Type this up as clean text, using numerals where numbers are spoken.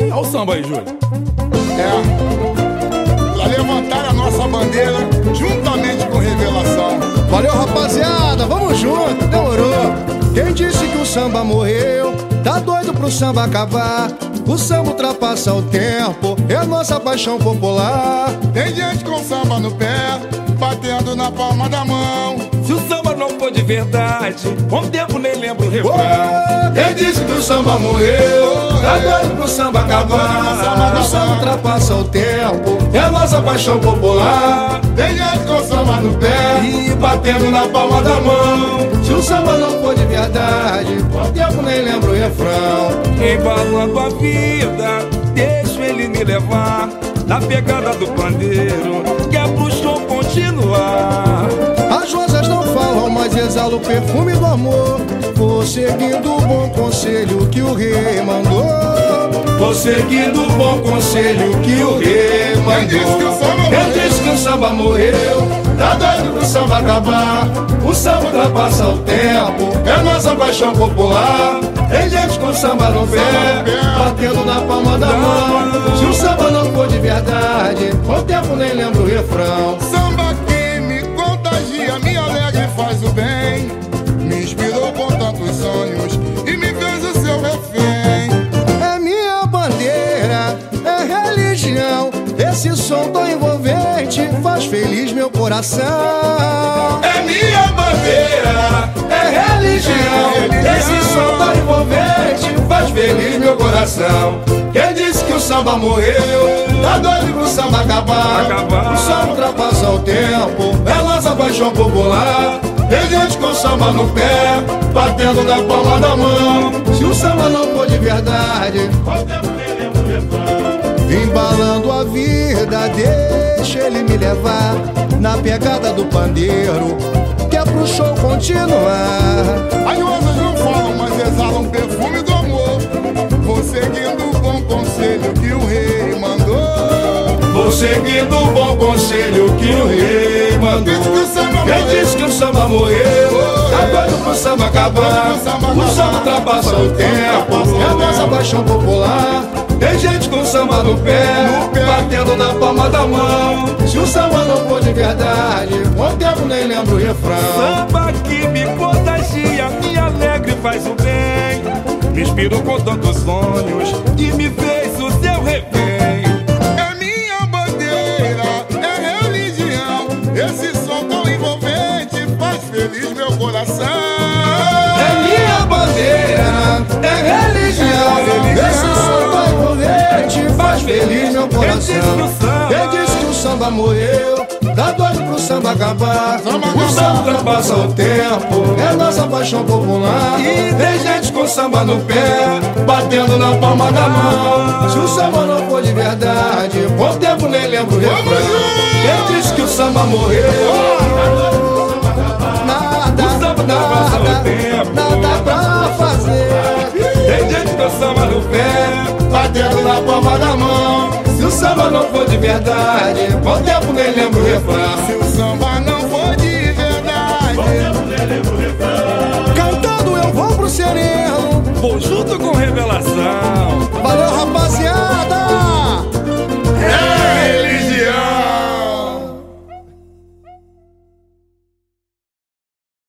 Olha o samba aí, Júlio. Pra levantar a nossa bandeira juntamente com Revelação. Valeu, rapaziada, vamos junto, demorou. Quem disse que o samba morreu, tá doido pro samba acabar. O samba ultrapassa o tempo, é a nossa paixão popular. Tem gente com samba no pé, batendo na palma da mão. Se o samba não for de verdade, com o tempo nem lembro o refrão. Quem disse que o samba morreu, tá doido pro samba acabar. O samba ultrapassa o tempo, é a nossa paixão popular. Tem gente com samba no pé E batendo na palma da mão. Se o samba não for de verdade, com o tempo nem lembro o refrão. Embalando a vida, deixo ele me levar na pegada do pandeiro, que é pro show continuar. As rosas não falam, mas exala o perfume do amor. Vou seguindo o bom conselho que o rei mandou. Vou seguindo o bom conselho que o rei mandou. Quem disse que o samba morreu, tá doido pro samba acabar. O samba ultrapassa o tempo, é nossa paixão popular. Tem gente com samba no pé, batendo na palma da mão. Se o samba não for de verdade, com o tempo nem lembro o refrão. Samba que me contagia, me alegra e faz o bem. Me inspirou com tantos sonhos e me fez o seu refém. É minha bandeira, é religião. Esse som tão envolvente faz feliz meu coração. É minha bandeira, É religião, esse som tão envolvente faz feliz meu coração. Quem disse que o samba morreu, tá doido pro samba acabar. O samba ultrapassa o tempo, é nossa paixão popular. Tem gente com samba no pé, batendo na palma da mão. Se o samba não for de verdade, qual tempo nem lembro o refrão. Embalando a vida, deixa ele me levar na pegada do pandeiro, que é pro show continuar. As rosas não falam, mas exalam o perfume do amor. Vou seguindo o bom conselho que o rei mandou. Vou seguindo o bom conselho que o rei mandou. Quem disse que o samba morreu, tá doido pro samba acabar. O samba ultrapassa o tempo, é a nossa paixão popular. Tem gente com samba no pé, batendo na palma da mão. Se o samba não for de verdade, com o tempo nem lembro o refrão. samba que me contagia, me alegra e faz o bem. Me inspirou com tantos sonhos e me fez o seu refém. É minha bandeira, é religião. Esse som tão envolvente faz feliz meu coração. É minha bandeira, é religião. Esse som tão envolvente faz feliz meu coração. Quem disse que o samba morreu, tá doido pro samba acabar. O samba ultrapassa o tempo, é nossa paixão popular. E tem gente com samba no pé, batendo na palma da mão. Se o samba não for de verdade, com o tempo nem lembro o refrão. Quem disse que o samba morreu, nada pra fazer. Tem gente com samba no pé, Batendo na palma da mão. Se o samba não for de verdade, com o tempo nem lembro o refrão. Se o samba não for de verdade, Cantando eu vou pro sereno, vou junto